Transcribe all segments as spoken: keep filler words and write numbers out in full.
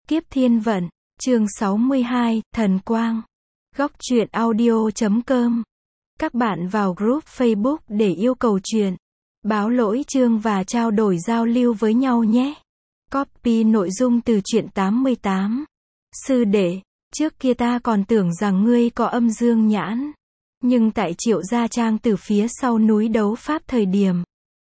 Kiếp thiên vận, chương sáu mươi hai, Thần Quang. Góc truyện audio chấm com. Các bạn vào group Facebook để yêu cầu truyện, báo lỗi chương và trao đổi giao lưu với nhau nhé. Copy nội dung từ truyện tám mươi tám. Sư đệ, trước kia ta còn tưởng rằng ngươi có âm dương nhãn. Nhưng tại Triệu Gia Trang từ phía sau núi đấu pháp thời điểm,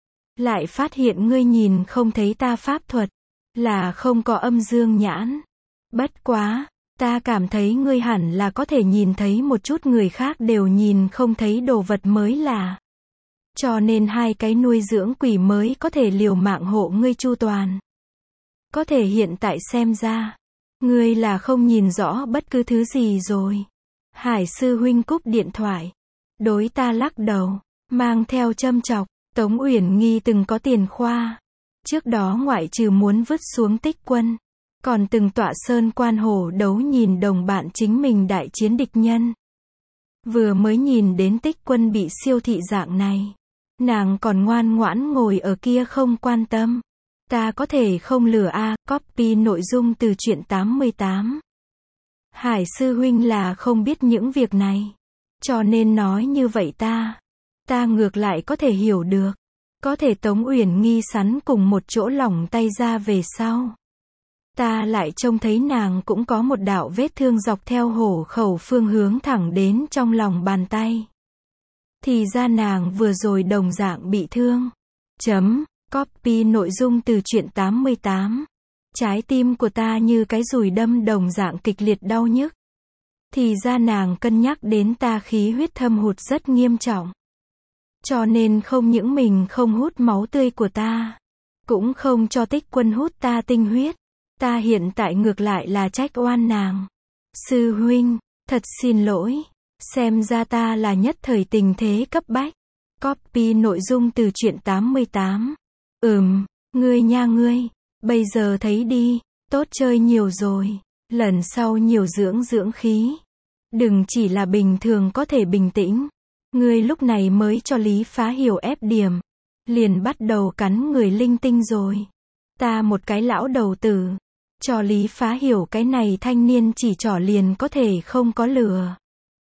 lại phát hiện ngươi nhìn không thấy ta pháp thuật, là không có âm dương nhãn. Bất quá, ta cảm thấy ngươi hẳn là có thể nhìn thấy một chút người khác đều nhìn không thấy đồ vật mới là. Cho nên hai cái nuôi dưỡng quỷ mới có thể liều mạng hộ ngươi chu toàn. Có thể hiện tại xem ra, ngươi là không nhìn rõ bất cứ thứ gì rồi. Hải sư huynh cúp điện thoại, đối ta lắc đầu, mang theo châm chọc. Tống Uyển Nghi từng có tiền khoa. Trước đó ngoại trừ muốn vứt xuống Tích Quân, còn từng tọa sơn quan hổ đấu nhìn đồng bạn chính mình đại chiến địch nhân. Vừa mới nhìn đến Tích Quân bị siêu thị dạng này, nàng còn ngoan ngoãn ngồi ở kia không quan tâm. Ta có thể không lừa a. À, copy nội dung từ truyện tám mươi tám. Hải sư huynh là không biết những việc này, cho nên nói như vậy ta. Ta ngược lại có thể hiểu được. Có thể Tống Uyển Nghi sắn cùng một chỗ lỏng tay ra về sau, ta lại trông thấy nàng cũng có một đạo vết thương dọc theo hổ khẩu phương hướng thẳng đến trong lòng bàn tay. Thì ra nàng vừa rồi đồng dạng bị thương. Chấm, copy nội dung từ truyện tám mươi tám. Trái tim của ta như cái dùi đâm đồng dạng kịch liệt đau nhức. Thì ra nàng cân nhắc đến ta khí huyết thâm hụt rất nghiêm trọng. Cho nên không những mình không hút máu tươi của ta, cũng không cho Tích Quân hút ta tinh huyết. Ta hiện tại ngược lại là trách oan nàng. Sư huynh, thật xin lỗi. Xem ra ta là nhất thời tình thế cấp bách. Copy nội dung từ truyện tám mươi tám. Ừm, ngươi nha ngươi. Bây giờ thấy đi, tốt chơi nhiều rồi. Lần sau nhiều dưỡng dưỡng khí. Đừng chỉ là bình thường có thể bình tĩnh. Ngươi lúc này mới cho Lý Phá Hiểu ép điểm, liền bắt đầu cắn người linh tinh rồi. Ta một cái lão đầu tử, cho Lý Phá Hiểu cái này thanh niên chỉ trỏ liền có thể không có lừa.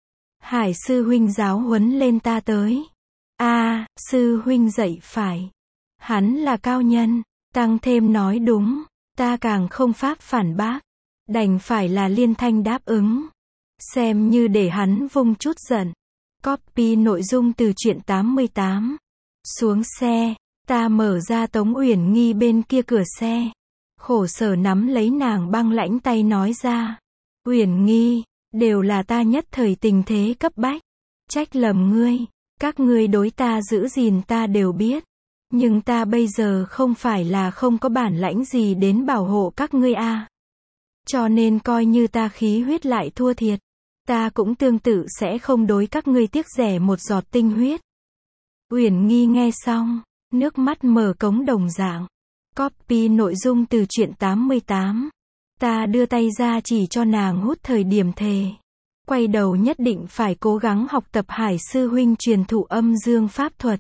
Hải sư huynh giáo huấn lên ta tới. A, à, sư huynh dạy phải. Hắn là cao nhân, tăng thêm nói đúng, ta càng không pháp phản bác, đành phải là liên thanh đáp ứng. Xem như để hắn vung chút giận. Copy nội dung từ truyện tám mươi tám. Xuống xe, ta mở ra Tống Uyển Nghi bên kia cửa xe. Khổ sở nắm lấy nàng băng lãnh tay nói ra. Uyển Nghi, đều là ta nhất thời tình thế cấp bách. Trách lầm ngươi, các ngươi đối ta giữ gìn ta đều biết. Nhưng ta bây giờ không phải là không có bản lãnh gì đến bảo hộ các ngươi a. À. Cho nên coi như ta khí huyết lại thua thiệt, ta cũng tương tự sẽ không đối các ngươi tiếc rẻ một giọt tinh huyết. Uyển Nghi nghe xong, nước mắt mở cống đồng dạng. Copy nội dung từ truyện tám mươi tám. Ta đưa tay ra chỉ cho nàng hút thời điểm thề. Quay đầu nhất định phải cố gắng học tập Hải sư huynh truyền thụ âm dương pháp thuật.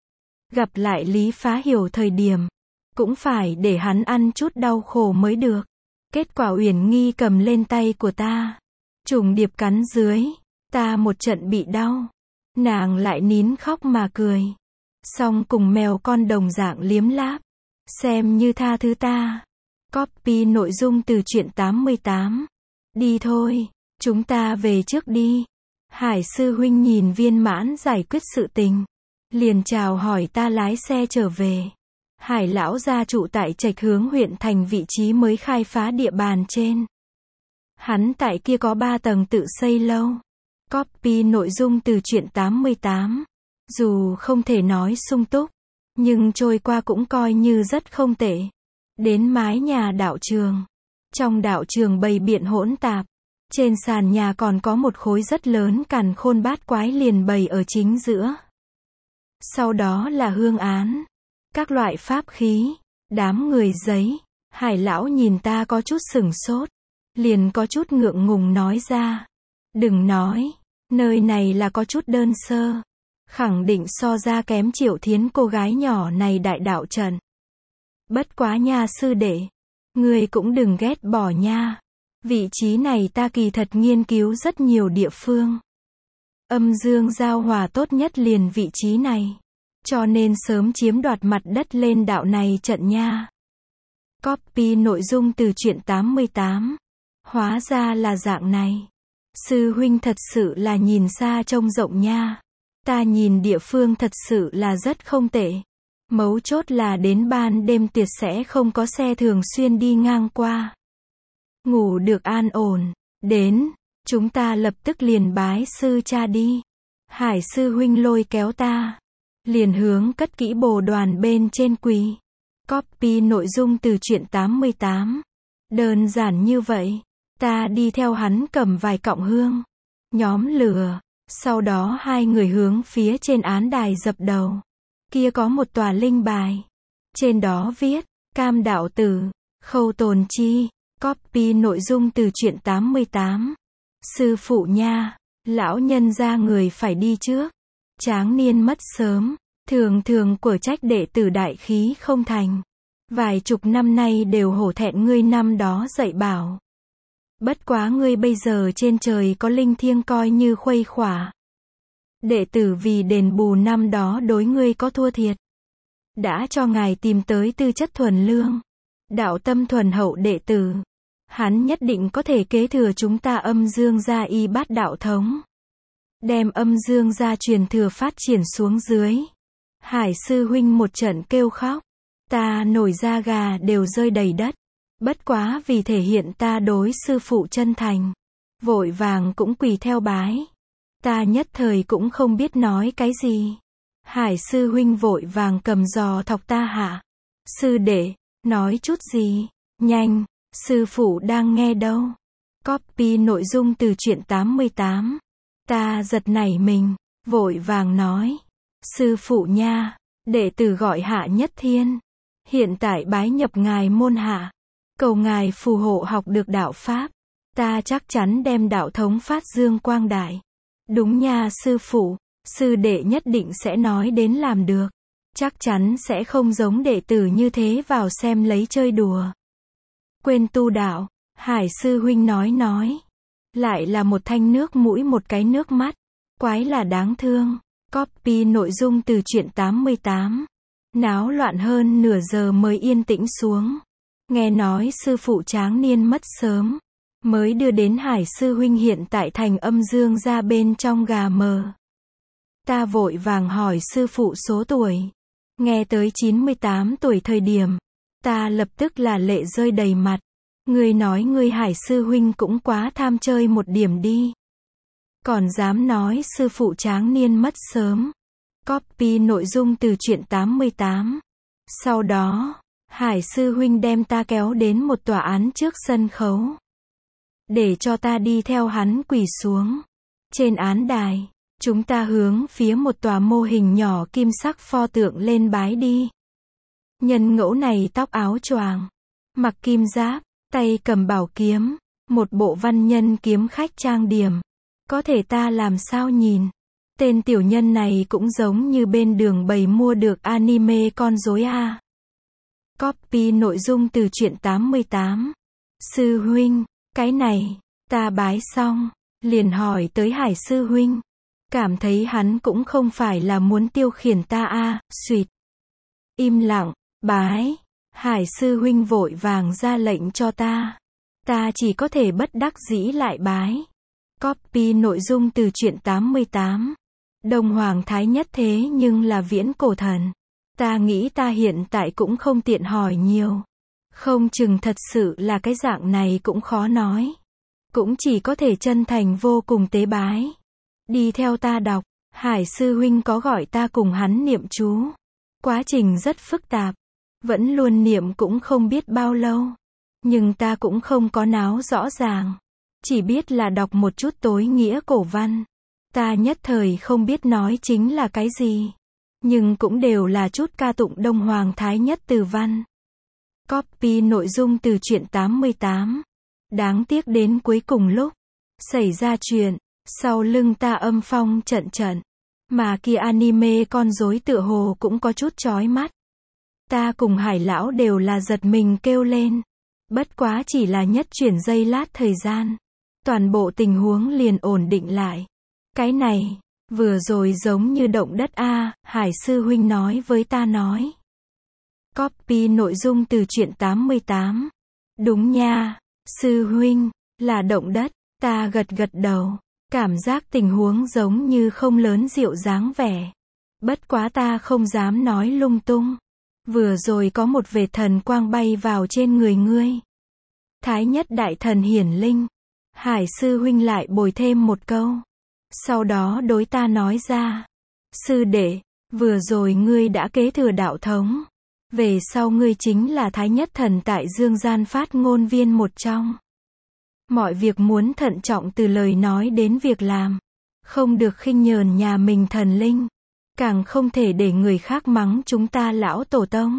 Gặp lại Lý Phá Hiểu thời điểm, cũng phải để hắn ăn chút đau khổ mới được. Kết quả Uyển Nghi cầm lên tay của ta, trùng điệp cắn dưới, ta một trận bị đau. Nàng lại nín khóc mà cười. Xong cùng mèo con đồng dạng liếm láp. Xem như tha thứ ta. Copy nội dung từ truyện tám mươi tám. Đi thôi, chúng ta về trước đi. Hải sư huynh nhìn viên mãn giải quyết sự tình, liền chào hỏi ta lái xe trở về. Hải lão gia trụ tại Trạch Hướng huyện thành vị trí mới khai phá địa bàn trên. Hắn tại kia có ba tầng tự xây lâu. Copy nội dung từ truyện tám mươi tám. Dù không thể nói sung túc, nhưng trôi qua cũng coi như rất không tệ. Đến mái nhà đạo trường. Trong đạo trường bày biện hỗn tạp. Trên sàn nhà còn có một khối rất lớn càn khôn bát quái liền bày ở chính giữa. Sau đó là hương án, các loại pháp khí, đám người giấy. Hải lão nhìn ta có chút sửng sốt, liền có chút ngượng ngùng nói ra. Đừng nói, nơi này là có chút đơn sơ. Khẳng định so ra kém Triệu Thiến cô gái nhỏ này đại đạo trận. Bất quá nha sư đệ, Ngươi cũng đừng ghét bỏ nha. Vị trí này ta kỳ thật nghiên cứu rất nhiều địa phương. Âm dương giao hòa tốt nhất liền vị trí này. Cho nên sớm chiếm đoạt mặt đất lên đạo này trận nha. Copy nội dung từ truyện tám mươi tám. Hóa ra là dạng này. Sư huynh thật sự là nhìn xa trông rộng nha. Ta nhìn địa phương thật sự là rất không tệ. Mấu chốt là đến ban đêm tiệt sẽ không có xe thường xuyên đi ngang qua. Ngủ được an ổn. Đến, chúng ta lập tức liền bái sư cha đi. Hải sư huynh lôi kéo ta. Liền hướng cất kỹ bồ đoàn bên trên quỳ. Copy nội dung từ truyện tám mươi tám. Đơn giản như vậy. Ta đi theo hắn cầm vài cọng hương. Nhóm lửa. Sau đó hai người hướng phía trên án đài dập đầu. Kia có một tòa linh bài. Trên đó viết, Cam đạo tử, Khâu Tồn Chi. Copy nội dung từ truyện tám mươi tám. Sư phụ nha, lão nhân ra người phải đi trước. Tráng niên mất sớm, thường thường của trách đệ tử đại khí không thành. Vài chục năm nay đều hổ thẹn ngươi năm đó dạy bảo. Bất quá ngươi bây giờ trên trời có linh thiêng coi như khuây khỏa. Đệ tử vì đền bù năm đó đối ngươi có thua thiệt. Đã cho ngài tìm tới tư chất thuần lương. Đạo tâm thuần hậu đệ tử. Hắn nhất định có thể kế thừa chúng ta âm dương gia y bát đạo thống. Đem âm dương gia truyền thừa phát triển xuống dưới. Hải sư huynh một trận kêu khóc. Ta nổi da gà đều rơi đầy đất. Bất quá vì thể hiện ta đối sư phụ chân thành. Vội vàng cũng quỳ theo bái. Ta nhất thời cũng không biết nói cái gì. Hải sư huynh vội vàng cầm giò thọc ta hạ. Sư đệ, nói chút gì? Nhanh, sư phụ đang nghe đâu. Copy nội dung từ truyện tám mươi tám. Ta giật nảy mình, vội vàng nói. Sư phụ nha, đệ tử gọi Hạ Nhất Thiên. Hiện tại bái nhập ngài môn hạ. Cầu ngài phù hộ học được đạo Pháp. Ta chắc chắn đem đạo thống phát dương quang đại. Đúng nha sư phụ, sư đệ nhất định sẽ nói đến làm được. Chắc chắn sẽ không giống đệ tử như thế vào xem lấy chơi đùa. Quên tu đạo, Hải sư huynh nói nói. Lại là một thanh nước mũi một cái nước mắt. Quái là đáng thương. Copy nội dung từ truyện tám mươi tám. Náo loạn hơn nửa giờ mới yên tĩnh xuống. Nghe nói sư phụ tráng niên mất sớm. Mới đưa đến Hải sư huynh hiện tại thành âm dương ra bên trong gà mờ. Ta vội vàng hỏi sư phụ số tuổi. Nghe tới chín mươi tám tuổi thời điểm. Ta lập tức là lệ rơi đầy mặt. Ngươi nói ngươi Hải sư huynh cũng quá tham chơi một điểm đi. Còn dám nói sư phụ tráng niên mất sớm. Copy nội dung từ truyện tám mươi tám. Sau đó, Hải sư huynh đem ta kéo đến một tòa án trước sân khấu. Để cho ta đi theo hắn quỳ xuống. Trên án đài, chúng ta hướng phía một tòa mô hình nhỏ kim sắc pho tượng lên bái đi. Nhân ngẫu này tóc áo choàng, mặc kim giáp, tay cầm bảo kiếm, một bộ văn nhân kiếm khách trang điểm. Có thể ta làm sao nhìn. Tên tiểu nhân này cũng giống như bên đường bày mua được anime con rối a. Copy nội dung từ truyện tám mươi tám. Sư huynh, cái này, ta bái xong, liền hỏi tới Hải sư huynh. Cảm thấy hắn cũng không phải là muốn tiêu khiển ta a, xuyệt. Im lặng, bái. Hải sư huynh vội vàng ra lệnh cho ta. Ta chỉ có thể bất đắc dĩ lại bái. Copy nội dung từ truyện tám mươi tám. Đông Hoàng Thái Nhất thế nhưng là viễn cổ thần. Ta nghĩ ta hiện tại cũng không tiện hỏi nhiều. Không chừng thật sự là cái dạng này cũng khó nói. Cũng chỉ có thể chân thành vô cùng tế bái. Đi theo ta đọc, Hải sư huynh có gọi ta cùng hắn niệm chú. Quá trình rất phức tạp. Vẫn luôn niệm cũng không biết bao lâu. Nhưng ta cũng không có náo rõ ràng. Chỉ biết là đọc một chút tối nghĩa cổ văn. Ta nhất thời không biết nói chính là cái gì. Nhưng cũng đều là chút ca tụng Đông Hoàng Thái Nhất từ văn. Copy nội dung từ truyện tám mươi tám. Đáng tiếc đến cuối cùng lúc xảy ra chuyện, sau lưng ta âm phong trận trận. Mà kia anime con rối tựa hồ cũng có chút chói mắt. Ta cùng Hải lão đều là giật mình kêu lên. Bất quá chỉ là nhất chuyển giây lát thời gian. Toàn bộ tình huống liền ổn định lại. Cái này, vừa rồi giống như động đất a, Hải sư huynh nói với ta nói. Copy nội dung từ truyện tám mươi tám. Đúng nha, sư huynh, là động đất, ta gật gật đầu. Cảm giác tình huống giống như không lớn dịu dáng vẻ. Bất quá ta không dám nói lung tung. Vừa rồi có một vệt thần quang bay vào trên người ngươi. Thái nhất đại thần hiển linh. Hải sư huynh lại bồi thêm một câu. Sau đó đối ta nói ra. Sư đệ, vừa rồi ngươi đã kế thừa đạo thống. Về sau ngươi chính là thái nhất thần tại dương gian phát ngôn viên một trong. Mọi việc muốn thận trọng từ lời nói đến việc làm. Không được khinh nhờn nhà mình thần linh. Càng không thể để người khác mắng chúng ta lão tổ tông.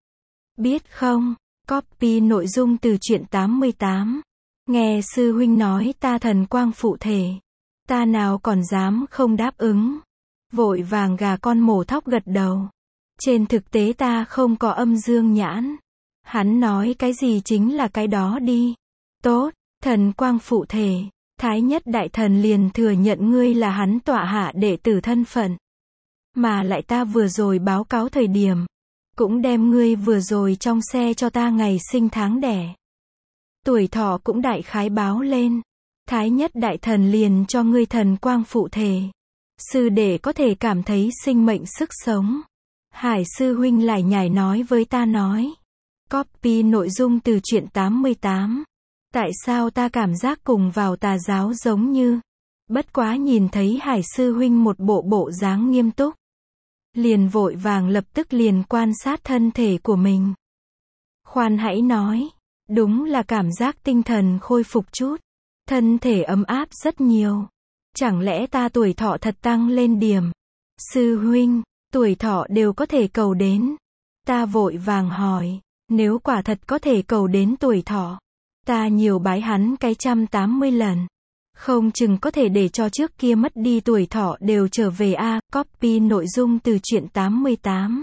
Biết không? Copy nội dung từ truyện tám mươi tám. Nghe sư huynh nói ta thần quang phụ thể. Ta nào còn dám không đáp ứng. Vội vàng gà con mổ thóc gật đầu. Trên thực tế ta không có âm dương nhãn. Hắn nói cái gì chính là cái đó đi. Tốt, thần quang phụ thể. Thái nhất đại thần liền thừa nhận ngươi là hắn tọa hạ đệ tử thân phận. Mà lại ta vừa rồi báo cáo thời điểm. Cũng đem ngươi vừa rồi trong xe cho ta ngày sinh tháng đẻ. Tuổi thọ cũng đại khái báo lên. Thái nhất đại thần liền cho ngươi thần quang phụ thể. Sư đệ có thể cảm thấy sinh mệnh sức sống. Hải sư huynh lại nhảy nói với ta nói. Copy nội dung từ truyện tám mươi tám. Tại sao ta cảm giác cùng vào tà giáo giống như. Bất quá nhìn thấy Hải sư huynh một bộ bộ dáng nghiêm túc. Liền vội vàng lập tức liền quan sát thân thể của mình. Khoan hãy nói. Đúng là cảm giác tinh thần khôi phục chút. Thân thể ấm áp rất nhiều. Chẳng lẽ ta tuổi thọ thật tăng lên điểm. Sư huynh, tuổi thọ đều có thể cầu đến. Ta vội vàng hỏi. Nếu quả thật có thể cầu đến tuổi thọ. Ta nhiều bái hắn cái trăm tám mươi lần. Không chừng có thể để cho trước kia mất đi tuổi thọ đều trở về a. Copy nội dung từ truyện tám mươi tám.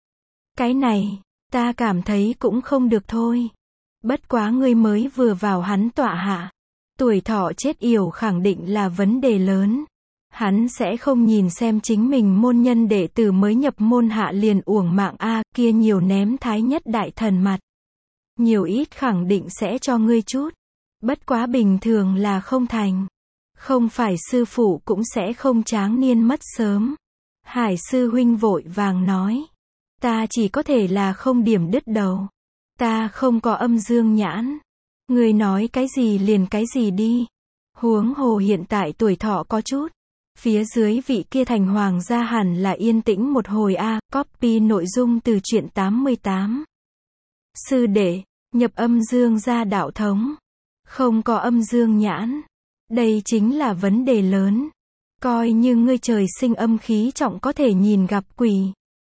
Cái này, ta cảm thấy cũng không được thôi. Bất quá ngươi mới vừa vào hắn tọa hạ. Tuổi thọ chết yểu khẳng định là vấn đề lớn. Hắn sẽ không nhìn xem chính mình môn nhân đệ tử mới nhập môn hạ liền uổng mạng a, kia nhiều ném thái nhất đại thần mặt. Nhiều ít khẳng định sẽ cho ngươi chút. Bất quá bình thường là không thành. Không phải sư phụ cũng sẽ không tráng niên mất sớm. Hải sư huynh vội vàng nói. Ta chỉ có thể là không điểm đứt đầu. Ta không có âm dương nhãn. Người nói cái gì liền cái gì đi. Huống hồ hiện tại tuổi thọ có chút. Phía dưới vị kia thành hoàng gia hẳn là yên tĩnh một hồi a. Copy nội dung từ truyện tám mươi tám. Sư đệ, nhập âm dương gia đạo thống. Không có âm dương nhãn. Đây chính là vấn đề lớn. Coi như ngươi trời sinh âm khí trọng có thể nhìn gặp quỷ.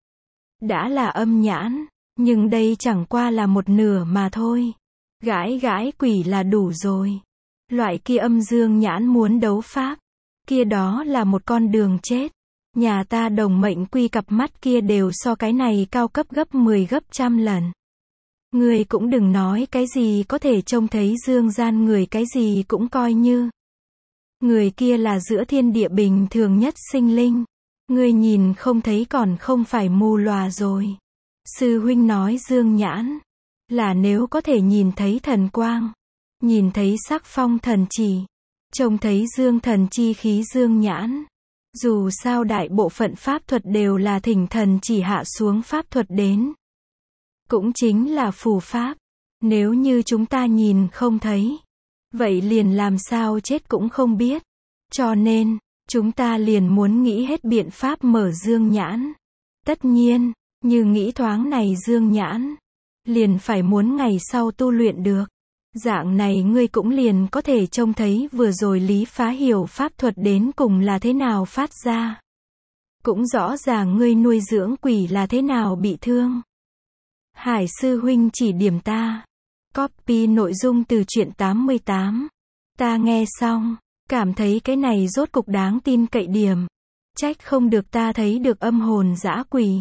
Đã là âm nhãn. Nhưng đây chẳng qua là một nửa mà thôi. Gãi gãi quỷ là đủ rồi. Loại kia âm dương nhãn muốn đấu pháp. Kia đó là một con đường chết. Nhà ta đồng mệnh quy cặp mắt kia đều so cái này cao cấp gấp mười gấp trăm lần. Người cũng đừng nói cái gì có thể trông thấy dương gian người cái gì cũng coi như. Người kia là giữa thiên địa bình thường nhất sinh linh. Người nhìn không thấy còn không phải mù lòa rồi. Sư huynh nói dương nhãn. Là nếu có thể nhìn thấy thần quang. Nhìn thấy sắc phong thần chỉ. Trông thấy dương thần chi khí dương nhãn. Dù sao đại bộ phận pháp thuật đều là thỉnh thần chỉ hạ xuống pháp thuật đến. Cũng chính là phù pháp. Nếu như chúng ta nhìn không thấy. Vậy liền làm sao chết cũng không biết. Cho nên, chúng ta liền muốn nghĩ hết biện pháp mở dương nhãn. Tất nhiên, như nghĩ thoáng này dương nhãn. Liền phải muốn ngày sau tu luyện được. Dạng này ngươi cũng liền có thể trông thấy vừa rồi Lý Phá hiểu pháp thuật đến cùng là thế nào phát ra. Cũng rõ ràng ngươi nuôi dưỡng quỷ là thế nào bị thương. Hải sư huynh chỉ điểm ta. Copy nội dung từ truyện tám mươi tám. Ta nghe xong, cảm thấy cái này rốt cục đáng tin cậy điểm. Trách không được ta thấy được âm hồn dã quỷ.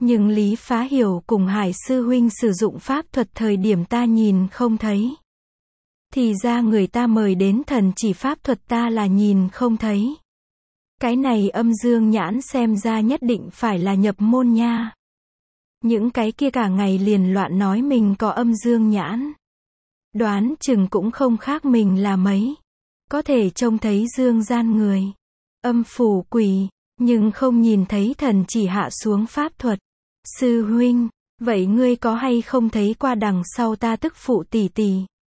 Nhưng Lý Phá Hiểu cùng Hải sư huynh sử dụng pháp thuật thời điểm ta nhìn không thấy. Thì ra người ta mời đến thần chỉ pháp thuật ta là nhìn không thấy. Cái này âm dương nhãn xem ra nhất định phải là nhập môn nha. Những cái kia cả ngày liền loạn nói mình có âm dương nhãn. Đoán chừng cũng không khác mình là mấy. Có thể trông thấy dương gian người. Âm phủ quỷ, nhưng không nhìn thấy thần chỉ hạ xuống pháp thuật. Sư huynh, vậy ngươi có hay không thấy qua đằng sau ta tức phụ tỷ tỷ?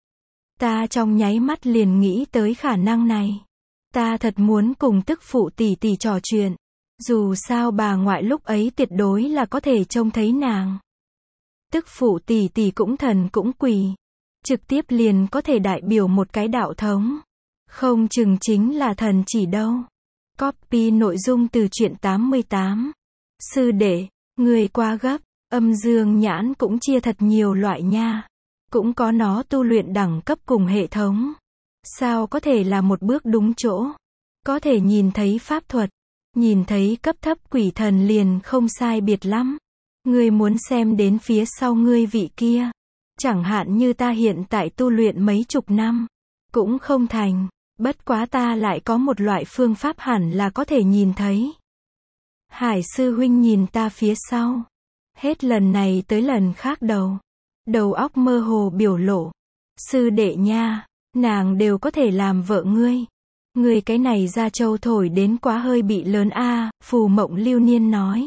Ta trong nháy mắt liền nghĩ tới khả năng này. Ta thật muốn cùng tức phụ tỷ tỷ trò chuyện. Dù sao bà ngoại lúc ấy tuyệt đối là có thể trông thấy nàng. Tức phụ tỷ tỷ cũng thần cũng quỷ. Trực tiếp liền có thể đại biểu một cái đạo thống. Không chừng chính là thần chỉ đâu. Copy nội dung từ truyện tám mươi tám. Sư đệ, người quá gấp, âm dương nhãn cũng chia thật nhiều loại nha. Cũng có nó tu luyện đẳng cấp cùng hệ thống. Sao có thể là một bước đúng chỗ? Có thể nhìn thấy pháp thuật, nhìn thấy cấp thấp quỷ thần liền không sai biệt lắm. Ngươi muốn xem đến phía sau ngươi vị kia. Chẳng hạn như ta hiện tại tu luyện mấy chục năm, cũng không thành. Bất quá ta lại có một loại phương pháp hẳn là có thể nhìn thấy. Hải sư huynh nhìn ta phía sau. Hết lần này tới lần khác đầu. Đầu óc mơ hồ biểu lộ. Sư đệ nha, nàng đều có thể làm vợ ngươi. Ngươi cái này ra châu thổi đến quá hơi bị lớn a, Phù Mộng Lưu Niên nói.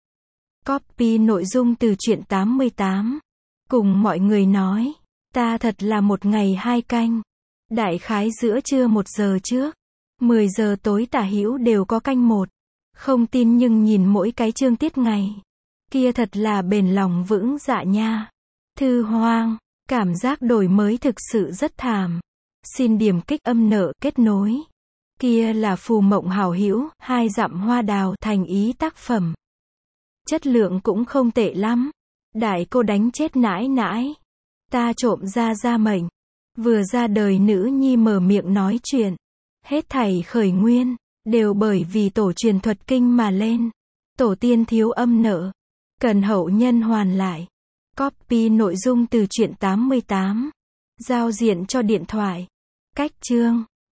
Copy nội dung từ truyện tám mươi tám. Cùng mọi người nói, ta thật là một ngày hai canh. Đại khái giữa trưa một giờ trước, mười giờ tối tả hữu đều có canh một. Không tin nhưng nhìn mỗi cái chương tiết ngày. Kia thật là bền lòng vững dạ nha. Thư hoang, cảm giác đổi mới thực sự rất thảm. Xin điểm kích âm nợ kết nối. Kia là Phù Mộng hảo hữu, hai dặm hoa đào thành ý tác phẩm. Chất lượng cũng không tệ lắm. Đại cô đánh chết nãi nãi. Ta trộm ra ra mệnh. Vừa ra đời nữ nhi mở miệng nói chuyện. Hết thảy khởi nguyên, đều bởi vì tổ truyền thuật kinh mà lên. Tổ tiên thiếu âm nợ. Cần hậu nhân hoàn lại. Copy nội dung từ truyện tám mươi tám. Giao diện cho điện thoại. Cách chương.